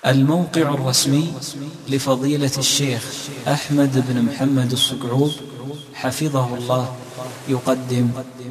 الموقع الرسمي لفضيلة الشيخ أحمد بن محمد الصقعوب حفظه الله يقدم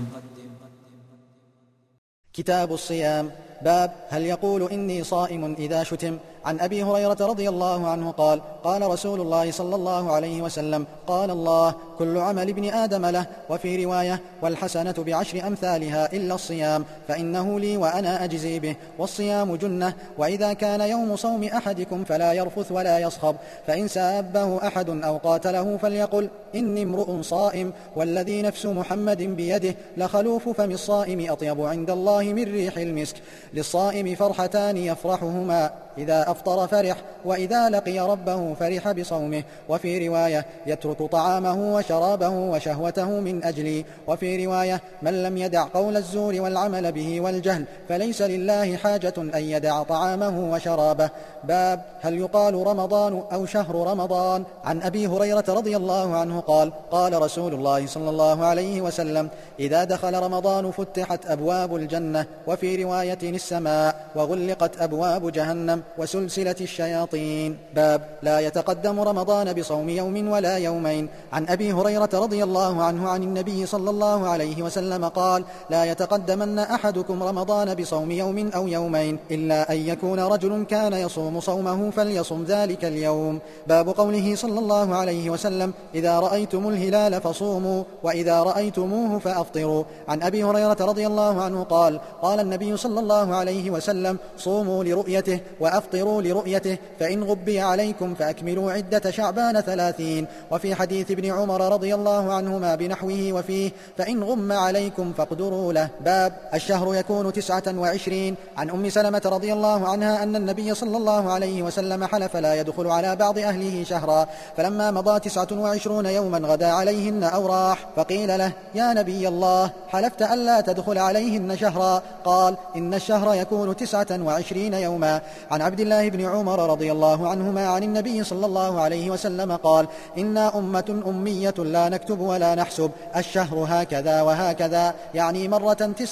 كتاب الصيام. باب هل يقول إني صائم إذا شتم. عن أبي هريرة رضي الله عنه قال: قال رسول الله صلى الله عليه وسلم: قال الله: كل عمل ابن آدم له. وفي رواية: والحسنة بعشر أمثالها إلا الصيام فإنه لي وأنا أجزي به. والصيام جنة، وإذا كان يوم صوم أحدكم فلا يرفث ولا يصخب، فإن سابه أحد أو قاتله فليقل: إني امرؤ صائم، والذي نفس محمد بيده لخلوف فم الصائم أطيب عند الله من ريح المسك. للصائم فرحتان يفرحهما: إذا أفطر فرح، وإذا لقي ربه فرح بصومه. وفي رواية: يترك طعامه وشرابه وشهوته من أجلي. وفي رواية: من لم يدع قول الزور والعمل به والجهل فليس لله حاجة أن يدع طعامه وشرابه. باب هل يقال رمضان أو شهر رمضان. عن أبي هريرة رضي الله عنه قال: قال رسول الله صلى الله عليه وسلم: إذا دخل رمضان فتحت أبواب الجنة، وفي رواية السماء، وغلقت أبواب جهنم وسلسلة الشياطين. باب لا يتقدم رمضان بصوم يوم ولا يومين. عن أبي هريرة رضي الله عنه عن النبي صلى الله عليه وسلم قال: لا يتقدمن أحدكم رمضان بصوم يوم أو يومين، إلا أن يكون رجل كان يصوم صومه فليصم ذلك اليوم. باب قوله صلى الله عليه وسلم: إذا رأيتم الهلال فصوموا، وإذا رأيتموه فأفطروا. عن أبي هريرة رضي الله عنه قال: قال النبي صلى الله عليه وسلم: صوموا لرؤيته وأفطروا لرؤيته، فإن غبي عليكم فأكملوا عدة شعبان 30. وفي حديث ابن عمر رضي الله عنهما بنحوه وفيه: فإن غم عليكم فاقدروا له. باب الشهر يكون 29. عن أم سلمة رضي الله عنها أن النبي صلى الله عليه وسلم حلف لا يدخل على بعض أهله شهرا، فلما مضى 29 يوما غدا عليهن أو راح، فقيل له: يا نبي الله، حلفت ألا تدخل عليهن شهرا؟ قال: إن الشهر يكون 29 يوما. عن عبد الله بن عمر رضي الله عنهما عن النبي صلى الله عليه وسلم قال: إنا أمة أمية لا نكتب ولا نحسب، الشهر هكذا وهكذا، يعني مرة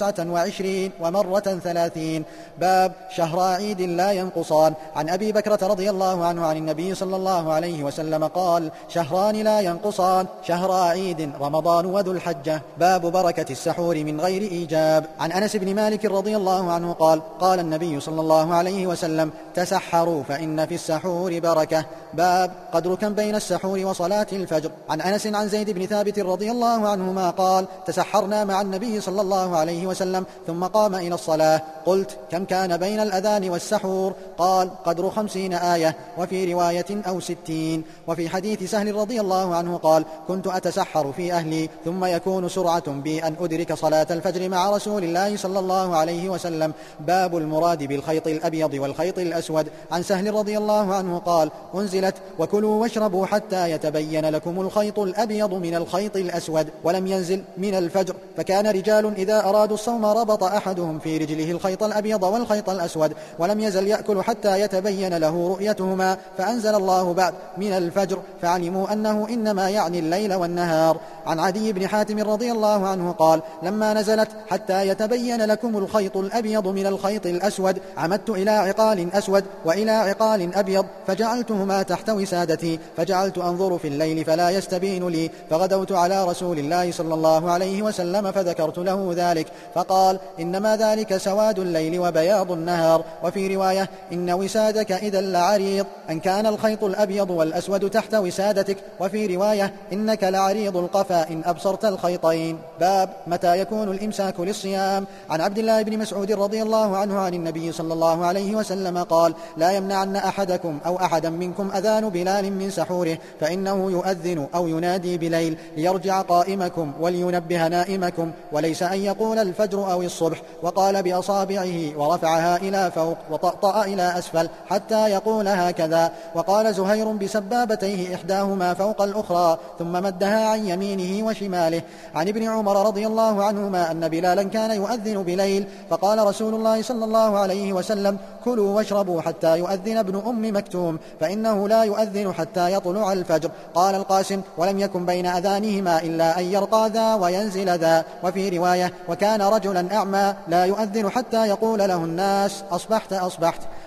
29 ومرة 30. باب شهر عيد لا ينقصان. عن أبي بكرة رضي الله عنه عن النبي صلى الله عليه وسلم قال: شهران لا ينقصان، شهر عيد رمضان وذو الحجة. باب بركة السحور من غير إيجاب. عن أنس بن مالك رضي الله عنه قال: قال النبي صلى الله عليه وسلم: تسحروا فإن في السحور بركة. باب قدر كم بين السحور وصلاة الفجر. عن أنس عن زيد بن ثابت رضي الله عنهما قال: تسحرنا مع النبي صلى الله عليه وسلم ثم قام إلى الصلاة. قلت: كم كان بين الأذان والسحور؟ قال: قدر 50 آية، وفي رواية أو 60. وفي حديث سهل رضي الله عنه قال: كنت أتسحر في أهلي ثم يكون سرعة بي أن أدرك صلاة الفجر مع رسول الله صلى الله عليه وسلم. باب المراد بالخيط الأبيض والخيط الأسود. عن سهل رضي الله عنه قال: أنزلت: وكلوا واشربوا حتى يتبين لكم الخيط الأبيض من الخيط الأسود، ولم ينزل من الفجر، فكان رجال إذا أرادوا الصوم ربط أحدهم في رجله الخيط الأبيض والخيط الأسود، ولم يزل يأكل حتى يتبين له رؤيتهما، فأنزل الله بعد من الفجر، فعلموا أنه إنما يعني الليل والنهار. عن عدي بن حاتم رضي الله عنه قال: لما نزلت: حتى يتبين لكم الخيط الأبيض من الخيط الأسود، عمدت إلى عقال أسود وإلى عقال أبيض، فجعلتهما تحت وسادتي، فجعلت أنظر في الليل فلا يستبين لي، فغدوت على رسول الله صلى الله عليه وسلم فذكرت له ذلك، فقال: إنما ذلك سواد الليل وبياض النهار. وفي رواية: إن وسادك إذا لعريض، أن كان الخيط الأبيض والأسود تحت وسادتك. وفي رواية: إنك لعريض القفا إن أبصرت الخيطين. باب متى يكون الإمساك للصيام. عن عبد الله بن مسعود رضي الله عنه عن النبي صلى الله عليه وسلم قال: لا يمنعن أحدكم أو أحدا منكم أذان بلال من سحوره، فإنه يؤذن أو ينادي بليل ليرجع قائمكم ولينبه نائمكم، وليس أن يقول الفجر أو الصبح. وقال بأصابعه ورفعها إلى فوق وطأطأ إلى أسفل حتى يقول هكذا. وقال زهير بسبابتيه إحداهما فوق الأخرى، ثم مدها عن يمينه وشماله. عن ابن عمر رضي الله عنهما أن بلالا كان يؤذن بليل، فقال رسول الله صلى الله عليه وسلم: كلوا واشربوا حتى يؤذن ابن أم مكتوم، فإنه لا يؤذن حتى يطلع الفجر. قال القاسم: ولم يكن بين أذانهما إلا أن يرقى ذا وينزل ذا. وفي رواية: وكان رجلا أعمى لا يؤذن حتى يقول له الناس: أصبحت أصبحت.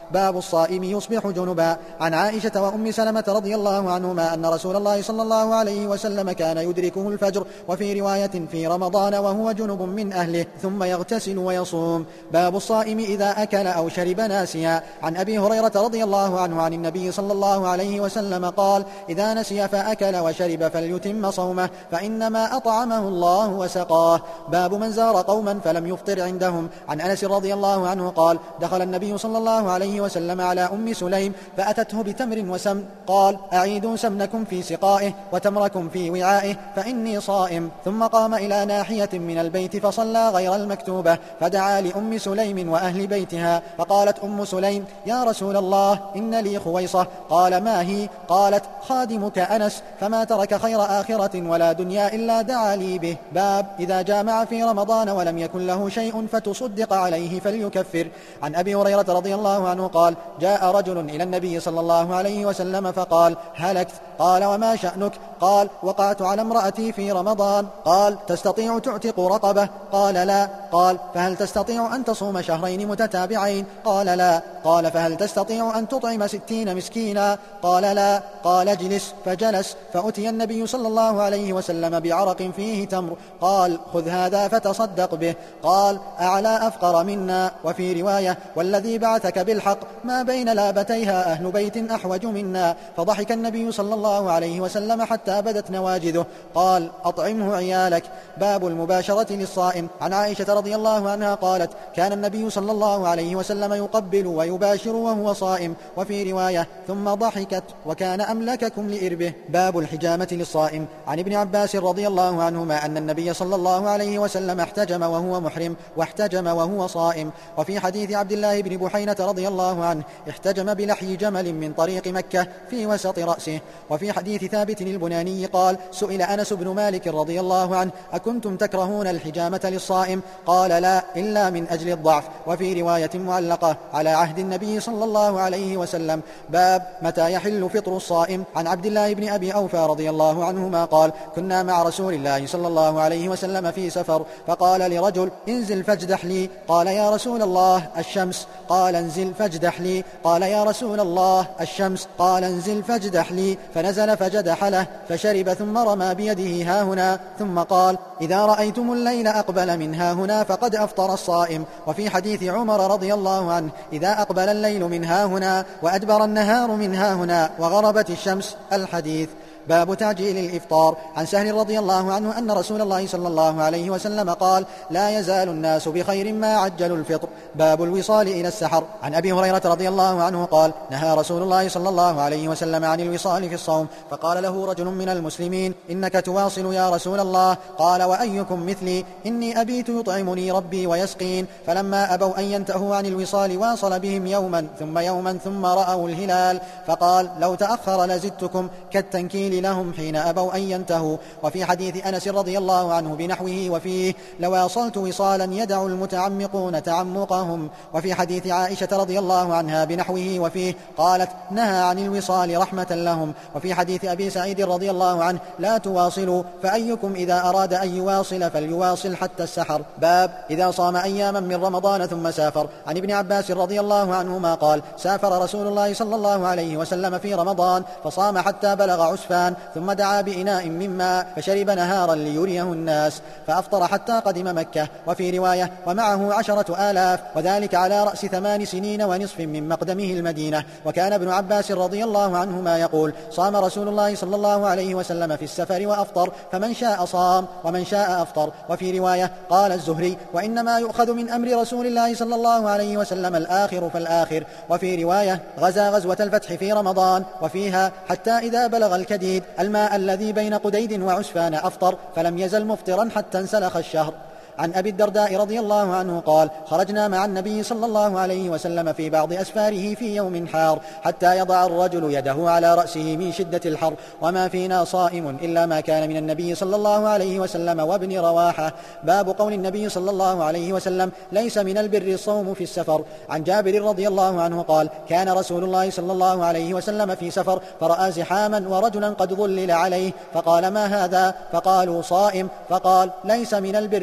باب الصائم يصبح جنبا. عن عائشة وأم سلمة رضي الله عنهما أن رسول الله صلى الله عليه وسلم كان يدركه الفجر، وفي رواية في رمضان وهو جنب من أهله ثم يغتسل ويصوم. باب الصائم إذا أكل أو شرب ناسيا. عن أبي هريرة رضي الله عنه عن النبي صلى الله عليه وسلم قال: إذا نسي فأكل وشرب فليتم صومه، فإنما أطعمه الله وسقاه. باب من زار قوما فلم يفطر عندهم. عن أنس رضي الله عنه قال: دخل النبي صلى الله عليه وسلم على أم سليم فأتته بتمر وسمن، قال: أعيدوا سمنكم في سقائه وتمركم في وعائه فإني صائم. ثم قام إلى ناحية من البيت فصلى غير المكتوبة، فدعا لأم سليم وأهل بيتها، فقالت أم سليم: يا رسول الله، إن لي خويصة. قال: ما هي؟ قالت: خادمك أنس، فما ترك خير آخرة ولا دنيا إلا دعا لي به. باب إذا جامع في رمضان ولم يكن له شيء فتصدق عليه فليكفر. عن أبي هريرة رضي الله عنه قال: جاء رجل إلى النبي صلى الله عليه وسلم فقال: هلكت. قال: وما شأنك؟ قال: وقعت على امرأتي في رمضان. قال: تستطيع تعتق رقبة؟ قال: لا. قال: فهل تستطيع أن تصوم شهرين متتابعين؟ قال: لا. قال: فهل تستطيع أن تطعم 60 مسكينا؟ قال: لا. قال: اجلس. فجلس، فأتي النبي صلى الله عليه وسلم بعرق فيه تمر، قال: خذ هذا فتصدق به. قال: أعلى أفقر منا. وفي رواية: والذي بعثك بالحق ما بين لابتيها أهل بيت أحوج منا. فضحك النبي صلى الله عليه وسلم حتى بدت نواجذه. قال: أطعمه عيالك. باب المباشرة للصائم. عن عائشة رضي الله عنها قالت: كان النبي صلى الله عليه وسلم يقبل ويباشر وهو صائم. وفي رواية: ثم ضحكت وكان أملككم لإربه. باب الحجامة للصائم. عن ابن عباس رضي الله عنهما أن النبي صلى الله عليه وسلم احتجم وهو محرم واحتجم وهو صائم. وفي حديث عبد الله بن بحينة رضي الله عنه: احتجم بلحي جمل من طريق مكة في وسط رأسه. وفي حديث ثابت البناني قال: سئل أنس بن مالك رضي الله عنه: أكنتم تكرهون الحجامة للصائم؟ قال: لا، إلا من أجل الضعف. وفي رواية معلقة: على عهد النبي صلى الله عليه وسلم. باب متى يحل فطر الصائم. عن عبد الله بن أبي أوفى رضي الله عنهما قال: كنا مع رسول الله صلى الله عليه وسلم في سفر، فقال لرجل: انزل فاجدح لي. قال: يا رسول الله، الشمس. قال: انزل فاجدح لي. قال: يا رسول الله، الشمس. قال: انزل فاجدح لي. فنزل فجدح له، فشرب ثم رمى بيده هاهنا، ثم قال: إذا رأيتم الليل أقبل من هاهنا فقد أفطر الصائم. وفي حديث عمر رضي الله عنه: إذا أقبل الليل من هاهنا وأدبر النهار من هاهنا وغربت الشمس. الحديث. باب تعجيل الإفطار. عن سهل رضي الله عنه أن رسول الله صلى الله عليه وسلم قال: لا يزال الناس بخير ما عجلوا الفطر. باب الوصال إلى السحر. عن أبي هريرة رضي الله عنه قال: نهى رسول الله صلى الله عليه وسلم عن الوصال في الصوم، فقال له رجل من المسلمين: إنك تواصل يا رسول الله. قال: وأيكم مثلي؟ إني أبيت يطعمني ربي ويسقين. فلما أبوا أن ينتهوا عن الوصال واصل بهم يوما ثم رأوا الهلال، فقال: لو تأخر لزدتكم، كالتنكيل لهم حين أبوا أن ينتهوا. وفي حديث أنس رضي الله عنه بنحوه وفيه: لواصلت وصالا يدع المتعمقون تعمقهم. وفي حديث عائشة رضي الله عنها بنحوه وفيه قالت: نهى عن الوصال رحمة لهم. وفي حديث أبي سعيد رضي الله عنه: لا تواصلوا، فأيكم إذا أراد أن يواصل فليواصل حتى السحر. باب إذا صام أياما من رمضان ثم سافر. عن ابن عباس رضي الله عنهما قال: سافر رسول الله صلى الله عليه وسلم في رمضان فصام حتى بلغ عسفان، ثم دعا بإناء من ماء فشرب نهارا ليريه الناس، فأفطر حتى قدم مكة. وفي رواية: ومعه 10,000، وذلك على رأس 8 سنين ونصف من مقدمه المدينة. وكان ابن عباس رضي الله عنهما يقول: صام رسول الله صلى الله عليه وسلم في السفر وأفطر، فمن شاء صام ومن شاء أفطر. وفي رواية قال الزهري: وإنما يؤخذ من أمر رسول الله صلى الله عليه وسلم الآخر فالآخر. وفي رواية: غزا غزوة الفتح في رمضان، وفيها: حتى إذا بلغ الكديد الماء الذي بين قديد وعسفان أفطر، فلم يزل مفطرا حتى انسلخ الشهر. عن أبي الدرداء رضي الله عنه قال: خرجنا مع النبي صلى الله عليه وسلم في بعض أسفاره في يوم حار، حتى يضع الرجل يده على رأسه من شدة الحر، وما فينا صائم إلا ما كان من النبي صلى الله عليه وسلم وابن رواحة. باب قول النبي صلى الله عليه وسلم: ليس من البر الصوم في السفر. عن جابر رضي الله عنه قال: كان رسول الله صلى الله عليه وسلم في سفر، فرأى زحاما ورجلا قد ظلل عليه، فقال: ما هذا؟ فقالوا: صائم. فقال: ليس من البر الصوم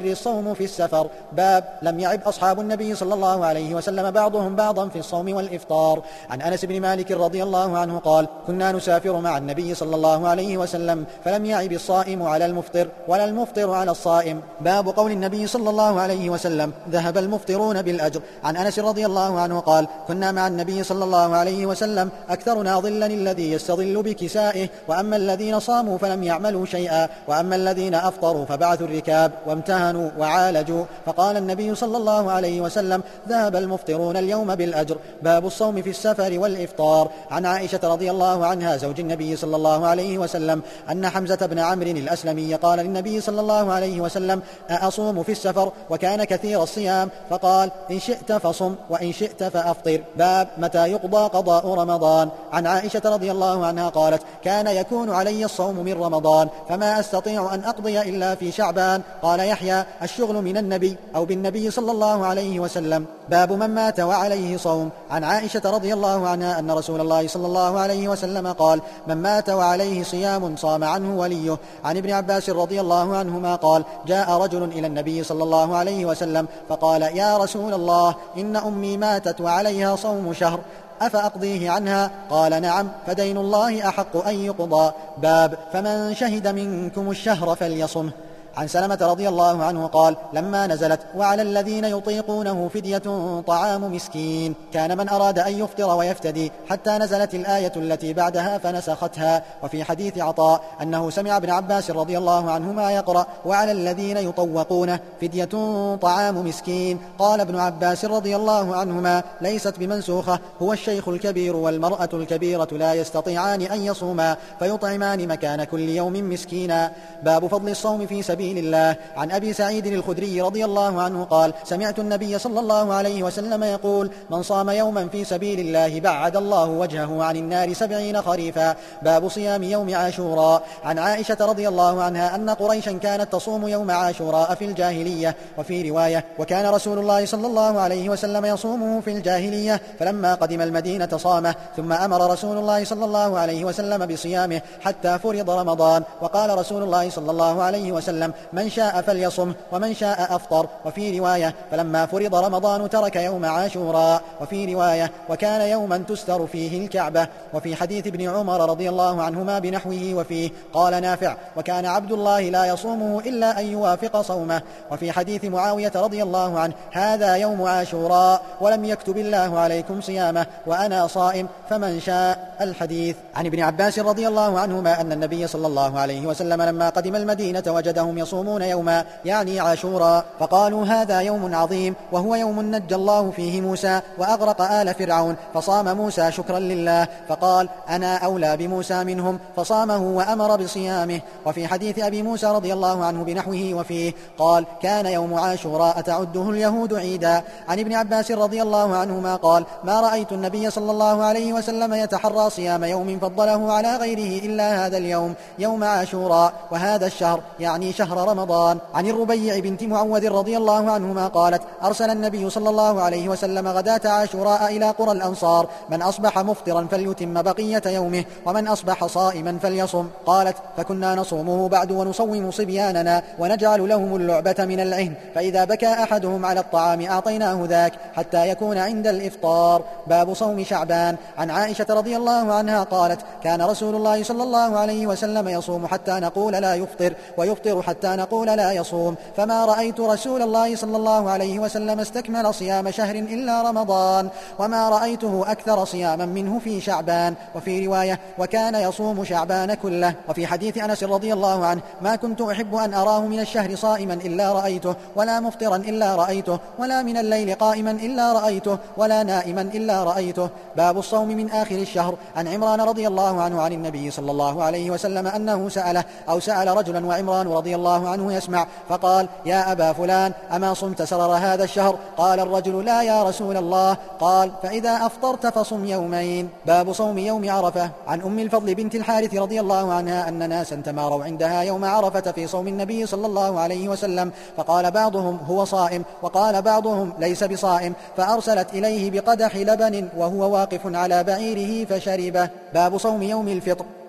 يصوم في السفر. باب لم يعب أصحاب النبي صلى الله عليه وسلم بعضهم بعضا في الصوم والإفطار. عن أنس بن مالك رضي الله عنه قال: كنا نسافر مع النبي صلى الله عليه وسلم فلم يعب الصائم على المفطر ولا المفطر على الصائم. باب قول النبي صلى الله عليه وسلم: ذهب المفطرون بالأجر. عن أنس رضي الله عنه قال: كنا مع النبي صلى الله عليه وسلم أكثرنا ظلا الذي يستظل بكسائه، وأما الذين صاموا فلم يعملوا شيئا، وأما الذين أفطروا فبعثوا الركاب وامتهنوا وعالجوا. فقال النبي صلى الله عليه وسلم: ذهب المفطرون اليوم بالأجر. باب الصوم في السفر والإفطار. عن عائشة رضي الله عنها زوج النبي صلى الله عليه وسلم أن حمزة بن عمرو الأسلمي قال للنبي صلى الله عليه وسلم: أصوم في السفر؟ وكان كثير الصيام، فقال: إن شئت فصم وإن شئت فأفطر. باب متى يقضى قضاء رمضان. عن عائشة رضي الله عنها قالت: كان يكون علي الصوم من رمضان فما أستطيع أن أقضي إلا في شعبان. قال يحيى: الشغل من النبي أو بالنبي صلى الله عليه وسلم. باب من مات وعليه صوم. عن عائشة رضي الله عنها أن رسول الله صلى الله عليه وسلم قال: من مات وعليه صيام صام عنه وليه. عن ابن عباس رضي الله عنهما قال: جاء رجل إلى النبي صلى الله عليه وسلم فقال: يا رسول الله، إن أمي ماتت وعليها صوم شهر، أفأقضيه عنها؟ قال: نعم، فدين الله أحق أن يقضى. باب فمن شهد منكم الشهر فليصمه. عن سلمة رضي الله عنه قال: لما نزلت: وعلى الذين يطيقونه فدية طعام مسكين، كان من أراد أن يفطر ويفتدي حتى نزلت الآية التي بعدها فنسختها. وفي حديث عطاء أنه سمع ابن عباس رضي الله عنهما يقرأ: وعلى الذين يطوقونه فدية طعام مسكين. قال ابن عباس رضي الله عنهما: ليست بمنسوخة، هو الشيخ الكبير والمرأة الكبيرة لا يستطيعان أن يصوما فيطعمان مكان كل يوم مسكينا. باب فضل الصوم في سبيل الله. عن أبي سعيد الخدري رضي الله عنه قال: سمعت النبي صلى الله عليه وسلم يقول: من صام يوما في سبيل الله بعد الله وجهه عن النار 70 خريفا. باب صيام يوم عاشوراء. عن عائشة رضي الله عنها أن قريشا كانت تصوم يوم عاشوراء في الجاهلية. وفي رواية: وكان رسول الله صلى الله عليه وسلم يصومه في الجاهلية، فلما قدم المدينة صامه، ثم أمر رسول الله صلى الله عليه وسلم بصيامه حتى فرض رمضان. وقال رسول الله صلى الله عليه وسلم: من شاء فليصم ومن شاء أفطر. وفي رواية: فلما فرض رمضان ترك يوم عاشوراء. وفي رواية: وكان يوما تستر فيه الكعبة. وفي حديث ابن عمر رضي الله عنهما بنحوه. وفيه قال نافع: وكان عبد الله لا يصومه إلا أن يوافق صومه. وفي حديث معاوية رضي الله عنه: هذا يوم عاشوراء ولم يكتب الله عليكم صيامه وأنا صائم فمن شاء. الحديث. عن ابن عباس رضي الله عنهما أن النبي صلى الله عليه وسلم لما قدم المدينة وجدهم يصومون يوما، يعني عاشوراء، فقالوا: هذا يوم عظيم، وهو يوم نجى الله فيه موسى وأغرق آل فرعون، فصام موسى شكرا لله، فقال: أنا أولى بموسى منهم، فصامه وأمر بصيامه. وفي حديث أبي موسى رضي الله عنه بنحوه. وفيه قال: كان يوم عاشوراء تعده اليهود عيدا. عن ابن عباس رضي الله عنهما قال: ما رأيت النبي صلى الله عليه وسلم يتحرى صيام يوم فضله على غيره إلا هذا اليوم، يوم عاشوراء، وهذا الشهر يعني شهر رمضان. عن الربيع بنت معوذ رضي الله عنهما قالت: أرسل النبي صلى الله عليه وسلم غداة عاشوراء إلى قرى الأنصار: من أصبح مفطرا فليتم بقية يومه، ومن أصبح صائما فليصم. قالت: فكنا نصومه بعد ونصوم صبياننا ونجعل لهم اللعبة من العهن، فإذا بكى أحدهم على الطعام أعطيناه ذاك حتى يكون عند الإفطار. باب صوم شعبان. عن عائشة رضي الله عنها قالت: كان رسول الله صلى الله عليه وسلم يصوم حتى نقول لا يفطر، ويفطر حتى نقول لا يصوم، فما رأيت رسول الله صلى الله عليه وسلم استكمل صيام شهر إلا رمضان، وما رأيته أكثر صياما منه في شعبان. وفي رواية: وكان يصوم شعبان كله. وفي حديث أنس رضي الله عنه: ما كنت أحب أن أراه من الشهر صائما إلا رأيته، ولا مفطرا إلا رأيته، ولا من الليل قائما إلا رأيته، ولا نائما إلا رأيته. باب الصوم من آخر الشهر. عن عمران رضي الله عنه عن النبي صلى الله عليه وسلم أنه سأل رجلا وعمران رضي الله عنه يسمع، فقال: يا أبا فلان، أما صمت سرر هذا الشهر؟ قال الرجل: لا يا رسول الله. قال: فإذا أفطرت فصم يومين. باب صوم يوم عرفة. عن أم الفضل بنت الحارث رضي الله عنها أن ناسا تماروا عندها يوم عرفة في صوم النبي صلى الله عليه وسلم، فقال بعضهم: هو صائم، وقال بعضهم: ليس بصائم، فأرسلت إليه بقدح لبن وهو واقف على بعيره فشربه. باب صوم يوم الفطر.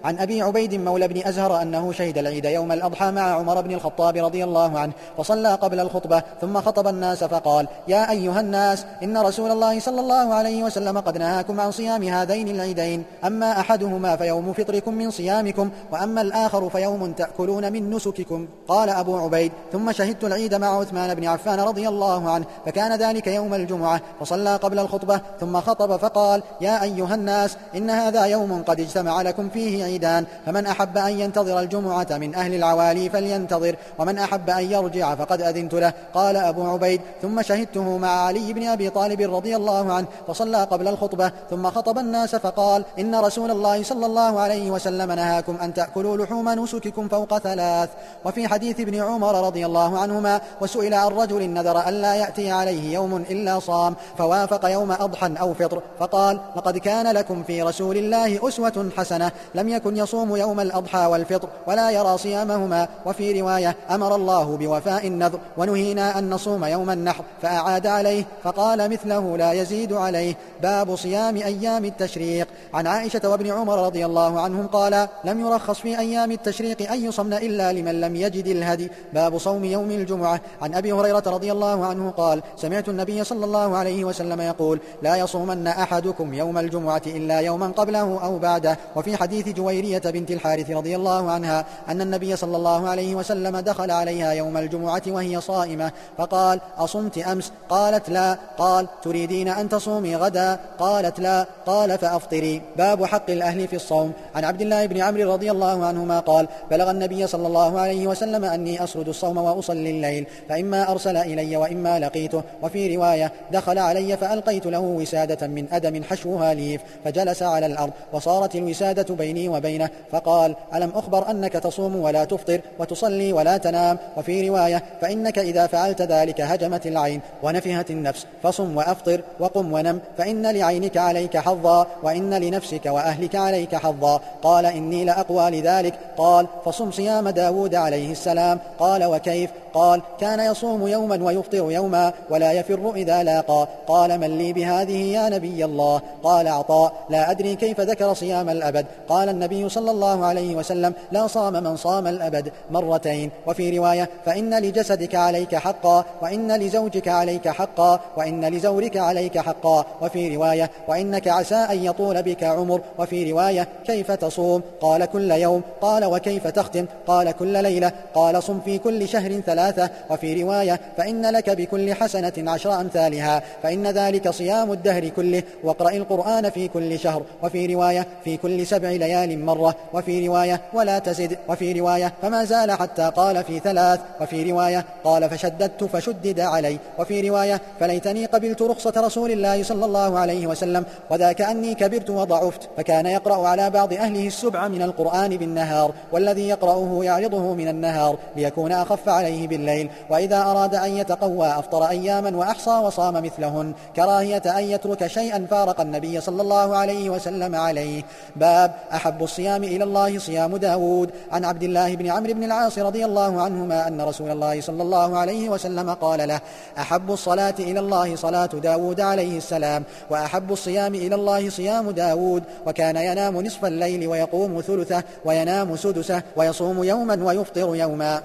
عن أبي عبيد مولى بن أزهر أنه شهد العيد يوم الأضحى مع عمر بن الخطاب رضي الله عنه، فصلى قبل الخطبة ثم خطب الناس فقال: يا أيها الناس، إن رسول الله صلى الله عليه وسلم قد نهاكم عن صيام هذين العيدين، أما أحدهما فيوم فطركم من صيامكم، وأما الآخر فيوم تأكلون من نسككم. قال أبو عبيد: ثم شهدت العيد مع عثمان بن عفان رضي الله عنه، فكان ذلك يوم الجمعة، فصلى قبل الخطبة ثم خطب فقال: يا أيها الناس، إن هذا يوم قد اجتمع لكم فيه عيدان، فمن أحب أن ينتظر الجمعة من أهل العوالي فلينتظر، ومن أحب أن يرجع فقد أذنت له. قال أبو عبيد: ثم شهدته مع علي بن أبي طالب رضي الله عنه، فصلى قبل الخطبة ثم خطب الناس فقال: إن رسول الله صلى الله عليه وسلم نهاكم أن تأكلوا لحوم نسككم فوق 3. وفي حديث ابن عمر رضي الله عنهما: وسئل عن رجل نذر ألا يأتي عليه يوم إلا صام فوافق يوم أضحى أو فطر، فقال: لقد كان لكم في رسول الله أسوة حسنة، لم يكن يصوم يوم الأضحى والفطر ولا يرى صيامهما. وفي رواية: أمر الله بوفاء النذر، ونهينا أن نصوم يوم النحر، فأعاد عليه فقال مثله لا يزيد عليه. باب صيام أيام التشريق. عن عائشة وابن عمر رضي الله عنهم قال: لم يرخص في أيام التشريق أن يصمن إلا لمن لم يجد الهدي. باب صوم يوم الجمعة. عن أبي هريرة رضي الله عنه قال: سمعت النبي صلى الله عليه وسلم يقول: لا يصومن أحدكم يوم الجمعة إلا يوما قبله أو بعده. وفي حديث جويرية بنت الحارث رضي الله عنها أن النبي صلى الله عليه وسلم دخل عليها يوم الجمعة وهي صائمة، فقال: أصمت أمس؟ قالت: لا. قال: تريدين أن تصومي غدا؟ قالت: لا. قال: فأفطري. باب حق الأهل في الصوم. عن عبد الله بن عمرو رضي الله عنهما قال: بلغ النبي صلى الله عليه وسلم أني أسرد الصوم وأصلي الليل، فإما أرسل إلي وإما لقيته. وفي رواية: دخل علي فألقيت له وسادة من أدم حشوها ليف، فجلس على الأرض، وصارت الوسادة بيني وبينه، فقال: ألم أخبر أنك تصوم ولا تفطر وتصلي ولا تنام؟ وفي رواية: فإنك إذا فعلت ذلك هجمت العين ونفهت النفس، فصم وأفطر وقم ونم، فإن لعينك عليك حظا، وإن لنفسك وأهلك عليك حظا. قال: إني لأقوى لذلك. قال: فصم صيام داود عليه السلام. قال: وكيف؟ قال: كان يصوم يوما ويفطر يوما ولا يفر إذا لاقى. قال: من لي بهذه يا نبي الله؟ قال عطاء: لا أدري كيف ذكر صيام الأبد. قال النبي صلى الله عليه وسلم: لا صام من صام الأبد مرتين. وفي رواية: فإن لجسدك عليك حقا، وإن لزوجك عليك حقا، وإن لزورك عليك حقا. وفي رواية: وإنك عسى أن يطول بك عمر. وفي رواية: كيف تصوم؟ قال: كل يوم. قال: وكيف تختم؟ قال: كل ليلة. قال: صم في كل شهر 3. وفي رواية: فإن لك بكل حسنة 10 أمثالها، فإن ذلك صيام الدهر كله. واقرأ القرآن في كل شهر. وفي رواية: في كل 7 ليال مرة. وفي رواية: ولا تزد. وفي رواية: فما زال حتى قال في 3. وفي رواية: قال: فشددت فشدد علي. وفي رواية: فليتني قبلت رخصة رسول الله صلى الله عليه وسلم، وذاك أني كبرت وضعفت. فكان يقرأ على بعض أهله 7 من القرآن بالنهار، والذي يقرأه يعرضه من النهار ليكون أخف عليه بالليل. وإذا أراد أن يتقوى أفطر أياما وأحصى وصام مثلهن، كراهية أن يترك شيئا فارق النبي صلى الله عليه وسلم عليه. باب أحب الصيام إلى الله صيام داود. عن عبد الله بن عمرو بن العاص رضي الله عنهما أن رسول الله صلى الله عليه وسلم قال له: أحب الصلاة إلى الله صلاة داود عليه السلام، وأحب الصيام إلى الله صيام داود، وكان ينام نصف الليل ويقوم ثلثه وينام سدسه، ويصوم يوما ويفطر يوما.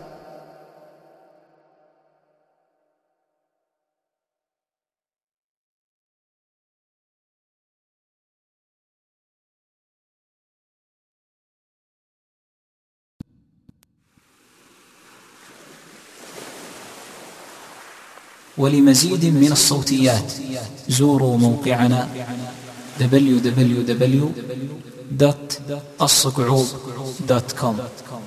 ولمزيد من الصوتيات زوروا موقعنا www.الصقعوب.com.